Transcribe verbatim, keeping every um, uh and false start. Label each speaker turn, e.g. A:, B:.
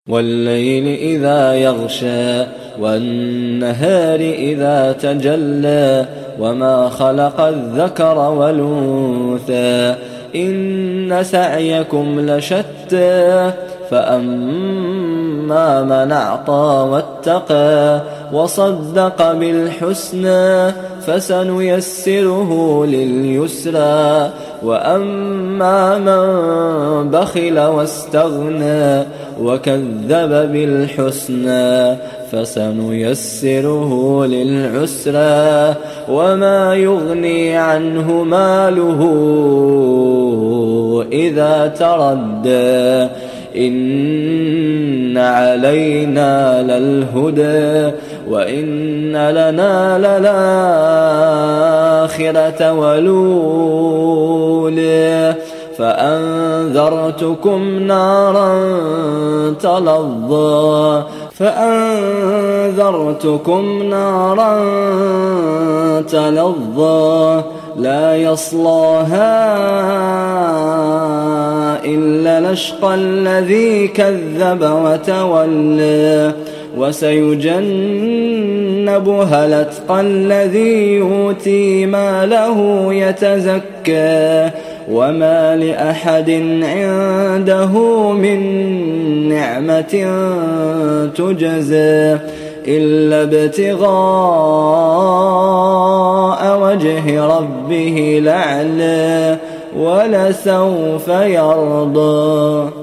A: والليل إذا يغشى والنهار إذا تجلى وما خلق الذكر والأنثى إن سعيكم لشتى فأما من أعطى واتقى وصدق بالحسنى فسنيسره لليسرى وأما من بخل واستغنى وكذب بالحسنى فسنيسره للعسرى وما يغني عنه ماله إذا تردى إن علينا للهدى وإن لنا للآخرة والأولى فأنذرتكم نارا تلظى فأنذرتكم نارا تلظى لا يصلاها إلا الأشقى الذي كذب وتولى وسيجنبها الأتقى الذي يؤتي ماله يتزكى وما لأحد عنده من نعمة تجزى إلا ابتغاء وجه ربه الأعلى ولسوف يرضى.